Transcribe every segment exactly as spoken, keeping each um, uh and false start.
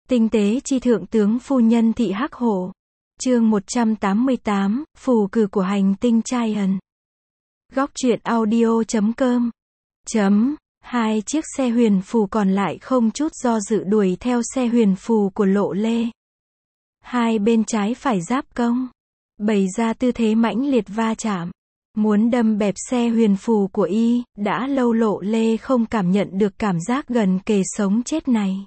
Tinh tế chi thượng tướng phu nhân thị Hắc Hổ. Chương một trăm tám mươi tám, phù cử của hành tinh Traian. Góc truyện audio chấm com. Chấm. Hai chiếc xe huyền phù còn lại không chút do dự đuổi theo xe huyền phù của Lộ Lê. Hai bên trái phải giáp công, bày ra tư thế mãnh liệt va chạm, muốn đâm bẹp xe huyền phù của y. Đã lâu Lộ Lê không cảm nhận được cảm giác gần kề sống chết này.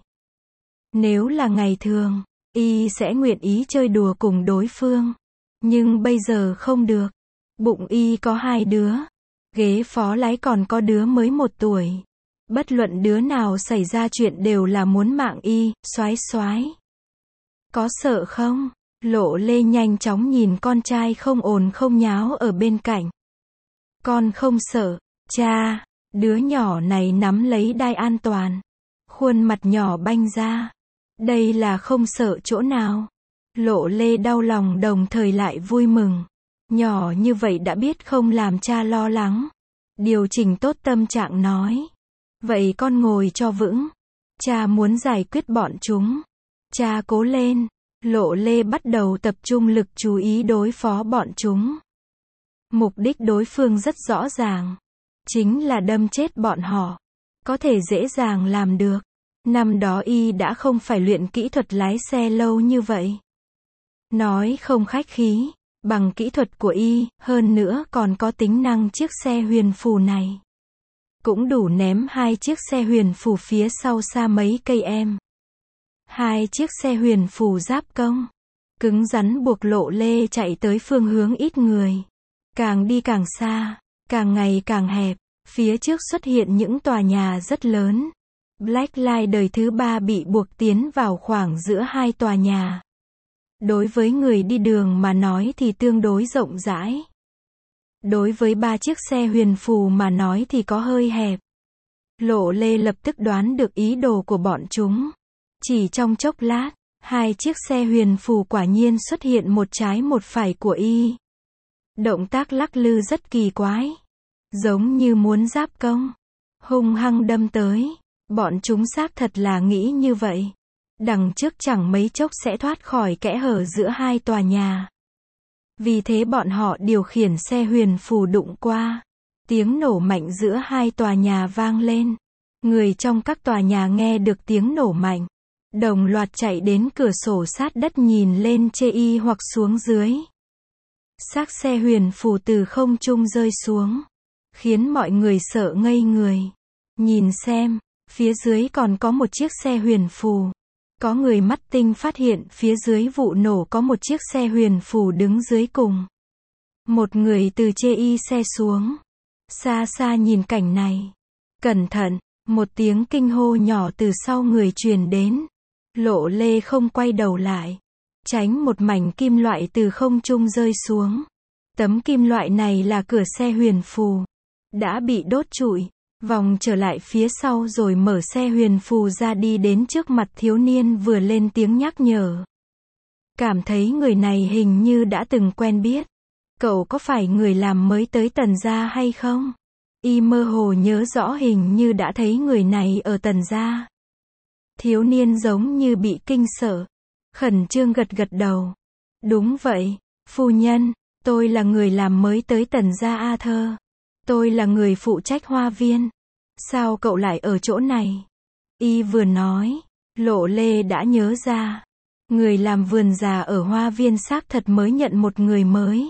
Nếu là ngày thường, y sẽ nguyện ý chơi đùa cùng đối phương. Nhưng bây giờ không được. Bụng y có hai đứa. Ghế phó lái còn có đứa mới một tuổi. Bất luận đứa nào xảy ra chuyện đều là muốn mạng y, xoái xoái. Có sợ không? Lộ Lê nhanh chóng nhìn con trai không ồn không nháo ở bên cạnh. Con không sợ, cha. Đứa nhỏ này nắm lấy đai an toàn. Khuôn mặt nhỏ banh ra. Đây là không sợ chỗ nào. Lộ Lê đau lòng đồng thời lại vui mừng. Nhỏ như vậy đã biết không làm cha lo lắng. Điều chỉnh tốt tâm trạng nói. Vậy con ngồi cho vững. Cha muốn giải quyết bọn chúng. Cha cố lên. Lộ Lê bắt đầu tập trung lực chú ý đối phó bọn chúng. Mục đích đối phương rất rõ ràng. Chính là đâm chết bọn họ. Có thể dễ dàng làm được. Năm đó y đã không phải luyện kỹ thuật lái xe lâu như vậy. Nói không khách khí, bằng kỹ thuật của y, hơn nữa còn có tính năng chiếc xe huyền phù này. Cũng đủ ném hai chiếc xe huyền phù phía sau xa mấy cây em. Hai chiếc xe huyền phù giáp công. Cứng rắn buộc Lộ Lê chạy tới phương hướng ít người. Càng đi càng xa, càng ngày càng hẹp. Phía trước xuất hiện những tòa nhà rất lớn. Black Line đời thứ ba bị buộc tiến vào khoảng giữa hai tòa nhà. Đối với người đi đường mà nói thì tương đối rộng rãi. Đối với ba chiếc xe huyền phù mà nói thì có hơi hẹp. Lộ Lê lập tức đoán được ý đồ của bọn chúng. Chỉ trong chốc lát, hai chiếc xe huyền phù quả nhiên xuất hiện một trái một phải của y. Động tác lắc lư rất kỳ quái. Giống như muốn giáp công. Hung hăng đâm tới. Bọn chúng xác thật là nghĩ như vậy. Đằng trước chẳng mấy chốc sẽ thoát khỏi kẽ hở giữa hai tòa nhà. Vì thế bọn họ điều khiển xe huyền phù đụng qua. Tiếng nổ mạnh giữa hai tòa nhà vang lên. Người trong các tòa nhà nghe được tiếng nổ mạnh. Đồng loạt chạy đến cửa sổ sát đất nhìn lên chê y hoặc xuống dưới. Xác xe huyền phù từ không trung rơi xuống. Khiến mọi người sợ ngây người. Nhìn xem. Phía dưới còn có một chiếc xe huyền phù. Có người mắt tinh phát hiện phía dưới vụ nổ có một chiếc xe huyền phù đứng dưới cùng. Một người từ chê y xe xuống. Xa xa nhìn cảnh này. Cẩn thận, một tiếng kinh hô nhỏ từ sau người truyền đến. Lộ Lê không quay đầu lại. Tránh một mảnh kim loại từ không trung rơi xuống. Tấm kim loại này là cửa xe huyền phù. Đã bị đốt trụi. Vòng trở lại phía sau rồi mở xe huyền phù ra đi đến trước mặt thiếu niên vừa lên tiếng nhắc nhở. Cảm thấy người này hình như đã từng quen biết. Cậu có phải người làm mới tới Tần gia hay không? Y mơ hồ nhớ rõ hình như đã thấy người này ở Tần gia. Thiếu niên giống như bị kinh sợ. Khẩn trương gật gật đầu. Đúng vậy, phu nhân, tôi là người làm mới tới Tần gia A Thơ. Tôi là người phụ trách hoa viên. Sao cậu lại ở chỗ này? Y vừa nói, Lộ Lê đã nhớ ra. Người làm vườn già ở hoa viên xác thật mới nhận một người mới.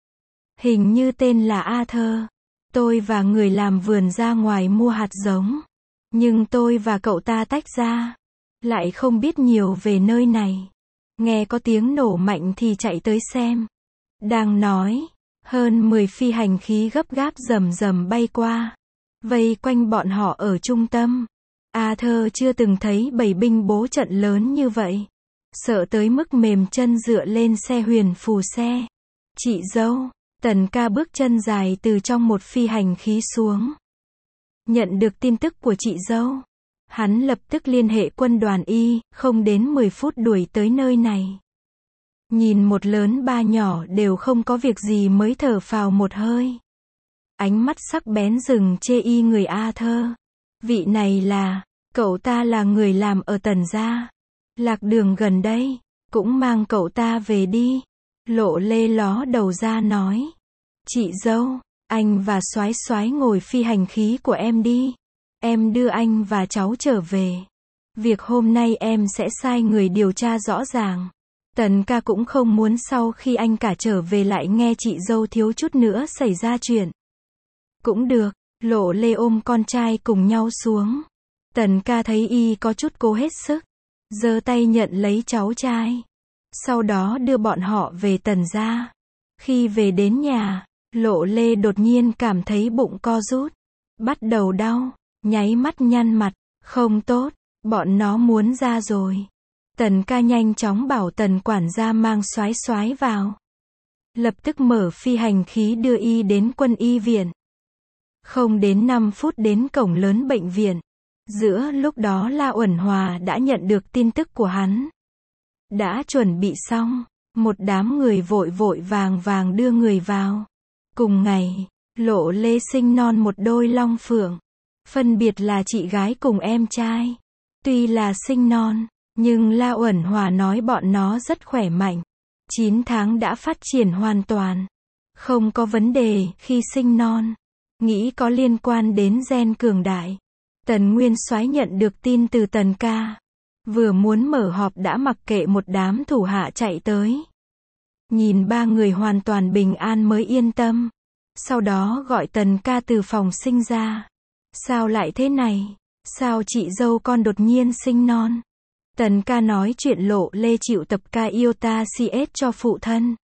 Hình như tên là A Thơ. Tôi và người làm vườn ra ngoài mua hạt giống. Nhưng tôi và cậu ta tách ra. Lại không biết nhiều về nơi này. Nghe có tiếng nổ mạnh thì chạy tới xem. Đang nói. Hơn mười phi hành khí gấp gáp rầm rầm bay qua. Vây quanh bọn họ ở trung tâm. A Thơ chưa từng thấy bầy binh bố trận lớn như vậy. Sợ tới mức mềm chân dựa lên xe huyền phù xe. Chị dâu, Tần ca bước chân dài từ trong một phi hành khí xuống. Nhận được tin tức của chị dâu. Hắn lập tức liên hệ quân đoàn Y, không đến mười phút đuổi tới nơi này. Nhìn một lớn ba nhỏ đều không có việc gì mới thở phào một hơi. Ánh mắt sắc bén dừng chê y người A Thơ. Vị này là, cậu ta là người làm ở Tần gia. Lạc đường gần đây, cũng mang cậu ta về đi. Lộ Lê ló đầu ra nói. Chị dâu, anh và Soái Soái ngồi phi hành khí của em đi. Em đưa anh và cháu trở về. Việc hôm nay em sẽ sai người điều tra rõ ràng. Tần ca cũng không muốn sau khi anh cả trở về lại nghe chị dâu thiếu chút nữa xảy ra chuyện. Cũng được, Lộ Lê ôm con trai cùng nhau xuống. Tần ca thấy y có chút cố hết sức, giơ tay nhận lấy cháu trai. Sau đó đưa bọn họ về Tần gia. Khi về đến nhà, Lộ Lê đột nhiên cảm thấy bụng co rút, bắt đầu đau, nháy mắt nhăn mặt, không tốt, bọn nó muốn ra rồi. Tần ca nhanh chóng bảo Tần quản gia mang Soái Soái vào. Lập tức mở phi hành khí đưa y đến quân y viện. Không đến năm phút đến cổng lớn bệnh viện. Giữa lúc đó La Uẩn Hòa đã nhận được tin tức của hắn. Đã chuẩn bị xong, một đám người vội vội vàng vàng đưa người vào. Cùng ngày, Lộ Lê sinh non một đôi long phượng. Phân biệt là chị gái cùng em trai. Tuy là sinh non, nhưng La Uẩn Hòa nói bọn nó rất khỏe mạnh. chín tháng đã phát triển hoàn toàn. Không có vấn đề khi sinh non. Nghĩ có liên quan đến gen cường đại. Tần Nguyên Soái nhận được tin từ Tần ca. Vừa muốn mở họp đã mặc kệ một đám thủ hạ chạy tới. Nhìn ba người hoàn toàn bình an mới yên tâm. Sau đó gọi Tần ca từ phòng sinh ra. Sao lại thế này? Sao chị dâu con đột nhiên sinh non? Tần ca nói chuyện Lộ Lê chịu tập ca iota xê ét cho phụ thân.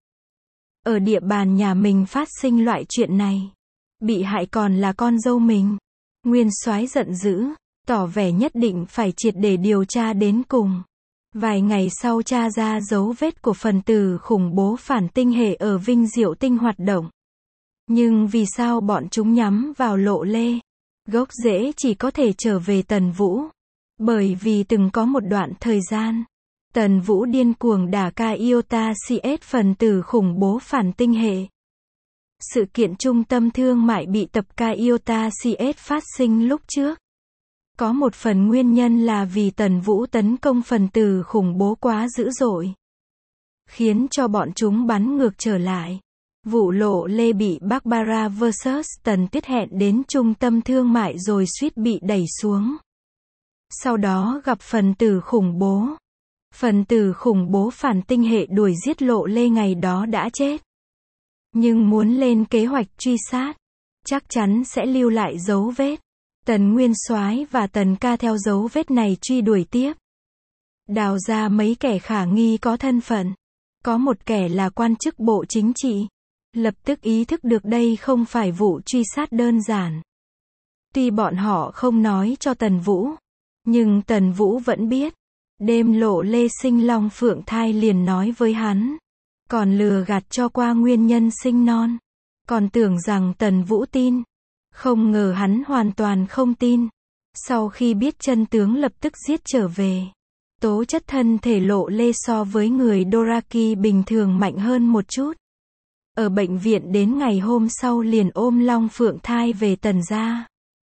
Ở địa bàn nhà mình phát sinh loại chuyện này. Bị hại còn là con dâu mình. Nguyên Soái giận dữ, tỏ vẻ nhất định phải triệt để điều tra đến cùng. Vài ngày sau tra ra dấu vết của phần tử khủng bố phản tinh hệ ở Vinh Diệu Tinh hoạt động. Nhưng vì sao bọn chúng nhắm vào Lộ Lê? Gốc rễ chỉ có thể trở về Tần Vũ. Bởi vì từng có một đoạn thời gian, Tần Vũ điên cuồng đả ca iota xê ét phần tử khủng bố phản tinh hệ. Sự kiện trung tâm thương mại bị tập ca iota xê ét phát sinh lúc trước. Có một phần nguyên nhân là vì Tần Vũ tấn công phần tử khủng bố quá dữ dội. Khiến cho bọn chúng bắn ngược trở lại. Vụ Lộ Lê bị Barbara versus Tần Tiết hẹn đến trung tâm thương mại rồi suýt bị đẩy xuống. Sau đó gặp phần tử khủng bố. Phần tử khủng bố phản tinh hệ đuổi giết Lộ Lê ngày đó đã chết. Nhưng muốn lên kế hoạch truy sát, chắc chắn sẽ lưu lại dấu vết. Tần Nguyên Soái và Tần ca theo dấu vết này truy đuổi tiếp. Đào ra mấy kẻ khả nghi có thân phận. Có một kẻ là quan chức bộ chính trị. Lập tức ý thức được đây không phải vụ truy sát đơn giản. Tuy bọn họ không nói cho Tần Vũ, nhưng Tần Vũ vẫn biết. Đêm Lộ Lê sinh long phượng thai liền nói với hắn. Còn lừa gạt cho qua nguyên nhân sinh non. Còn tưởng rằng Tần Vũ tin. Không ngờ hắn hoàn toàn không tin. Sau khi biết chân tướng lập tức giết trở về. Tố chất thân thể Lộ Lê so với người Doraki bình thường mạnh hơn một chút. Ở bệnh viện đến ngày hôm sau liền ôm long phượng thai về Tần gia.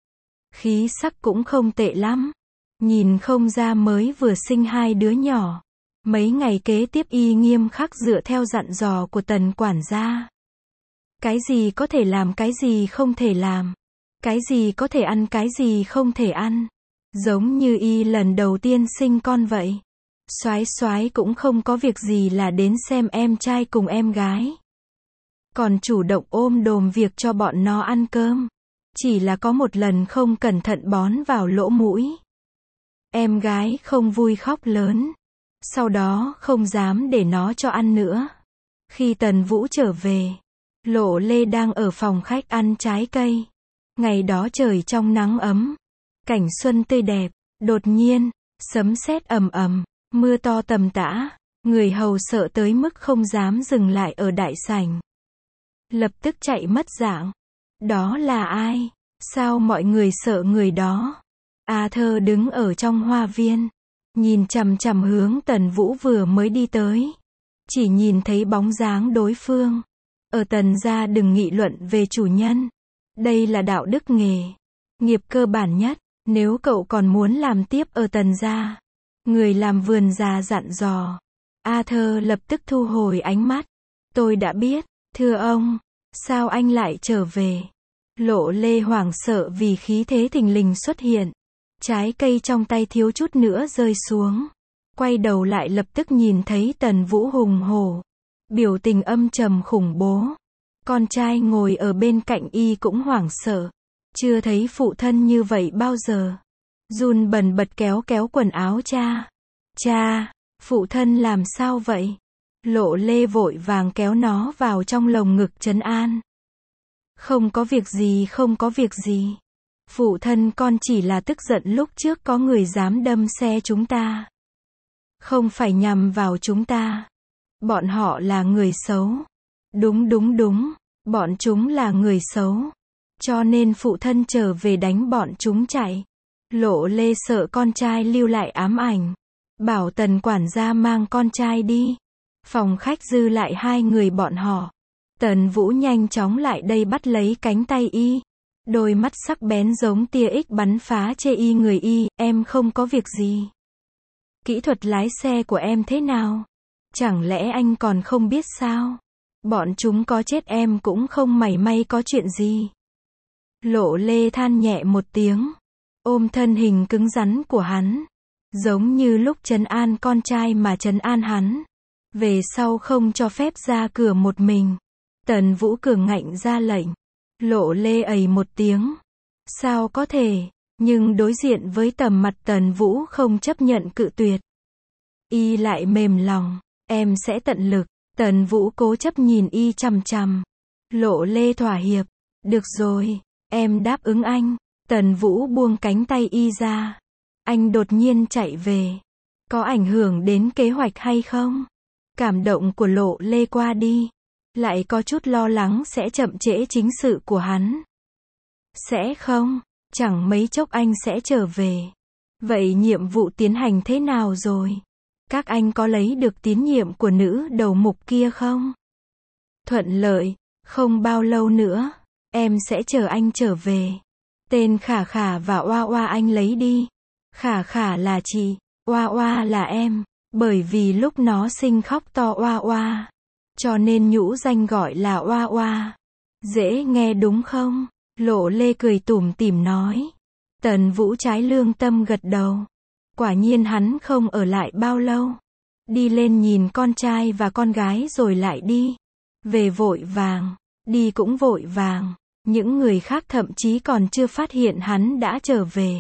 Khí sắc cũng không tệ lắm. Nhìn không ra mới vừa sinh hai đứa nhỏ. Mấy ngày kế tiếp y nghiêm khắc dựa theo dặn dò của Tần quản gia. Cái gì có thể làm cái gì không thể làm. Cái gì có thể ăn cái gì không thể ăn. Giống như y lần đầu tiên sinh con vậy. Soái Soái cũng không có việc gì là đến xem em trai cùng em gái. Còn chủ động ôm đồm việc cho bọn nó ăn cơm. Chỉ là có một lần không cẩn thận bón vào lỗ mũi. Em gái không vui khóc lớn. Sau đó không dám để nó cho ăn nữa. Khi Tần Vũ trở về, Lộ Lê đang ở phòng khách ăn trái cây. Ngày đó trời trong nắng ấm. Cảnh xuân tươi đẹp. Đột nhiên, sấm sét ầm ầm, mưa to tầm tã. Người hầu sợ tới mức không dám dừng lại ở đại sảnh. Lập tức chạy mất dạng. Đó là ai? Sao mọi người sợ người đó? A Thơ đứng ở trong hoa viên. Nhìn chằm chằm hướng Tần Vũ vừa mới đi tới. Chỉ nhìn thấy bóng dáng đối phương. Ở Tần gia đừng nghị luận về chủ nhân. Đây là đạo đức nghề. Nghiệp cơ bản nhất. Nếu cậu còn muốn làm tiếp ở Tần gia, Người làm vườn già dặn dò. Arthur lập tức thu hồi ánh mắt. Tôi đã biết, thưa ông. Sao anh lại trở về? Lộ Lê hoảng sợ vì khí thế thình lình xuất hiện. Trái cây trong tay thiếu chút nữa rơi xuống. Quay đầu lại lập tức nhìn thấy Tần Vũ hùng hổ. Biểu tình âm trầm khủng bố. Con trai ngồi ở bên cạnh y cũng hoảng sợ. Chưa thấy phụ thân như vậy bao giờ. Run bần bật kéo kéo quần áo cha. Cha, phụ thân làm sao vậy? Lộ Lê vội vàng kéo nó vào trong lồng ngực trấn an. Không có việc gì, không có việc gì. Phụ thân con chỉ là tức giận lúc trước có người dám đâm xe chúng ta. Không phải nhằm vào chúng ta. Bọn họ là người xấu. Đúng đúng đúng, bọn chúng là người xấu. Cho nên phụ thân trở về đánh bọn chúng chạy. Lộ Lê sợ con trai lưu lại ám ảnh. Bảo Tần quản gia mang con trai đi. Phòng khách dư lại hai người bọn họ. Tần Vũ nhanh chóng lại đây bắt lấy cánh tay y. Đôi mắt sắc bén giống tia ích bắn phá chê y người y. Em không có việc gì. Kỹ thuật lái xe của em thế nào? Chẳng lẽ anh còn không biết sao? Bọn chúng có chết em cũng không mảy may có chuyện gì. Lộ Lê than nhẹ một tiếng. Ôm thân hình cứng rắn của hắn. Giống như lúc trấn an con trai mà trấn an hắn. Về sau không cho phép ra cửa một mình. Tần Vũ cường ngạnh ra lệnh. Lộ Lê ầy một tiếng. Sao có thể, nhưng đối diện với tầm mặt Tần Vũ không chấp nhận cự tuyệt. Y lại mềm lòng, em sẽ tận lực. Tần Vũ cố chấp nhìn y chằm chằm. Lộ Lê thỏa hiệp. Được rồi, em đáp ứng anh. Tần Vũ buông cánh tay y ra. Anh đột nhiên chạy về. Có ảnh hưởng đến kế hoạch hay không? Cảm động của Lộ Lê qua đi. Lại có chút lo lắng sẽ chậm trễ chính sự của hắn. Sẽ không, chẳng mấy chốc anh sẽ trở về. Vậy nhiệm vụ tiến hành thế nào rồi? Các anh có lấy được tín nhiệm của nữ đầu mục kia không? Thuận lợi, không bao lâu nữa, em sẽ chờ anh trở về. Tên Khả Khả và Oa Oa anh lấy đi. Khả Khả là chị, Oa Oa là em, bởi vì lúc nó sinh khóc to Oa Oa, cho nên nhũ danh gọi là Oa Oa. Dễ nghe đúng không? Lộ Lê cười tủm tỉm nói. Tần Vũ trái lương tâm gật đầu. Quả nhiên hắn không ở lại bao lâu. Đi lên nhìn con trai và con gái rồi lại đi. Về vội vàng, đi cũng vội vàng. Những người khác thậm chí còn chưa phát hiện hắn đã trở về.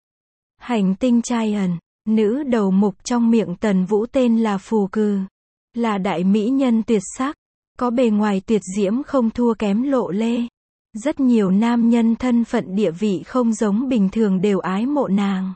Hành tinh Giant, nữ đầu mục trong miệng Tần Vũ tên là Phù Cừ. Là đại mỹ nhân tuyệt sắc. Có bề ngoài tuyệt diễm không thua kém Lộ Lê. Rất nhiều nam nhân thân phận địa vị không giống bình thường đều ái mộ nàng.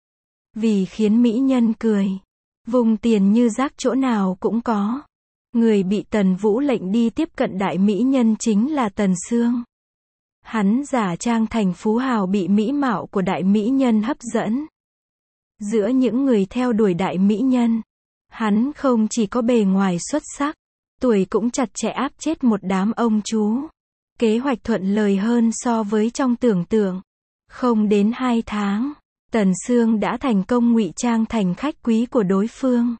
Vì khiến mỹ nhân cười. Vùng tiền như rác chỗ nào cũng có. Người bị Tần Vũ lệnh đi tiếp cận đại mỹ nhân chính là Tần Sương. Hắn giả trang thành phú hào bị mỹ mạo của đại mỹ nhân hấp dẫn. Giữa những người theo đuổi đại mỹ nhân, hắn không chỉ có bề ngoài xuất sắc, tuổi cũng chặt chẽ áp chết một đám ông chú. Kế hoạch thuận lợi hơn so với trong tưởng tượng. Không đến hai tháng, Tần Sương đã thành công ngụy trang thành khách quý của đối phương.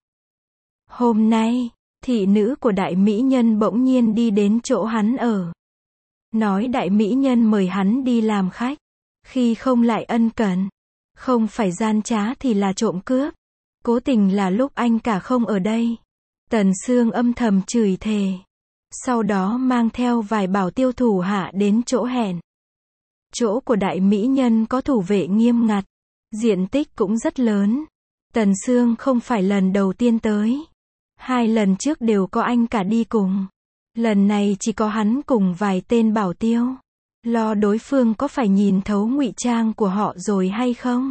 Hôm nay, thị nữ của đại mỹ nhân bỗng nhiên đi đến chỗ hắn ở. Nói đại mỹ nhân mời hắn đi làm khách. Khi không lại ân cần. Không phải gian trá thì là trộm cướp. Cố tình là lúc anh cả không ở đây. Tần Sương âm thầm chửi thề. Sau đó mang theo vài bảo tiêu thủ hạ đến chỗ hẹn. Chỗ của đại mỹ nhân có thủ vệ nghiêm ngặt. Diện tích cũng rất lớn. Tần Sương không phải lần đầu tiên tới. Hai lần trước đều có anh cả đi cùng. Lần này chỉ có hắn cùng vài tên bảo tiêu. Lo đối phương có phải nhìn thấu ngụy trang của họ rồi hay không?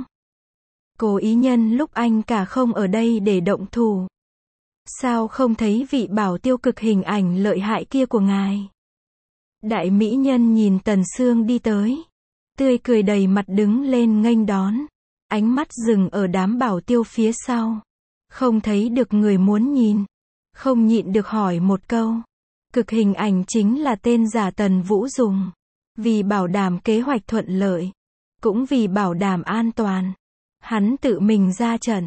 Cố ý nhân lúc anh cả không ở đây để động thủ. Sao không thấy vị bảo tiêu cực hình ảnh lợi hại kia của ngài? Đại mỹ nhân nhìn Tần Sương đi tới. Tươi cười đầy mặt đứng lên nghênh đón. Ánh mắt dừng ở đám bảo tiêu phía sau. Không thấy được người muốn nhìn. Không nhịn được hỏi một câu. Cực hình ảnh chính là tên giả Tần Vũ dùng. Vì bảo đảm kế hoạch thuận lợi. Cũng vì bảo đảm an toàn. Hắn tự mình ra trận.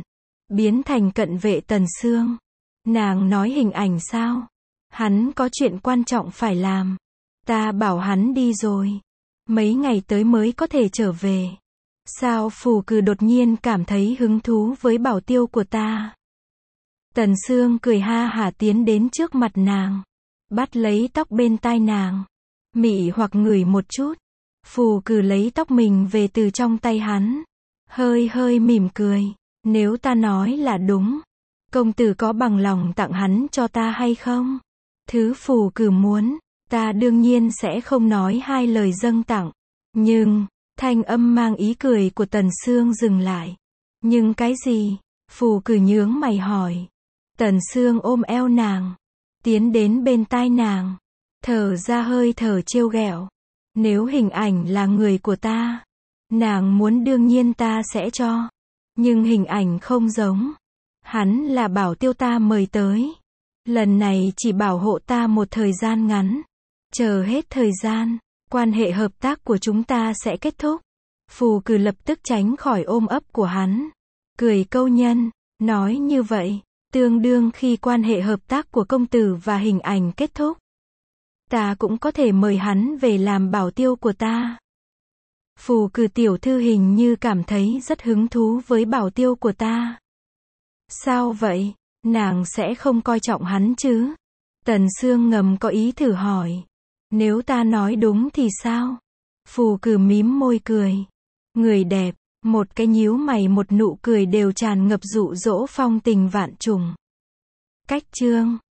biến thành cận vệ Tần Sương. Nàng nói Hình Ảnh sao? Hắn có chuyện quan trọng phải làm. Ta bảo hắn đi rồi. Mấy ngày tới mới có thể trở về. Sao Phù Cừ đột nhiên cảm thấy hứng thú với bảo tiêu của ta? Tần Sương cười ha hả tiến đến trước mặt nàng. Bắt lấy tóc bên tai nàng. Mị hoặc ngửi một chút. Phù Cừ lấy tóc mình về từ trong tay hắn. Hơi hơi mỉm cười. Nếu ta nói là đúng, công tử có bằng lòng tặng hắn cho ta hay không? Thứ Phù Cừ muốn, ta đương nhiên sẽ không nói hai lời dâng tặng. Nhưng, thanh âm mang ý cười của Tần Sương dừng lại. Nhưng cái gì? Phù Cừ nhướng mày hỏi. Tần Sương ôm eo nàng, tiến đến bên tai nàng, thở ra hơi thở trêu ghẹo. Nếu Hình Ảnh là người của ta, nàng muốn đương nhiên ta sẽ cho. Nhưng Hình Ảnh không giống. Hắn là bảo tiêu ta mời tới. Lần này chỉ bảo hộ ta một thời gian ngắn. Chờ hết thời gian, quan hệ hợp tác của chúng ta sẽ kết thúc. Phù Cừ lập tức tránh khỏi ôm ấp của hắn. Cười câu nhân, nói như vậy, tương đương khi quan hệ hợp tác của công tử và Hình Ảnh kết thúc. Ta cũng có thể mời hắn về làm bảo tiêu của ta. Phù Cừ tiểu thư hình như cảm thấy rất hứng thú với bảo tiêu của ta. Sao vậy? Nàng sẽ không coi trọng hắn chứ? Tần Sương ngầm có ý thử hỏi. Nếu ta nói đúng thì sao? Phù Cừ mím môi cười. Người đẹp, một cái nhíu mày một nụ cười đều tràn ngập dụ dỗ phong tình vạn trùng. Cách chương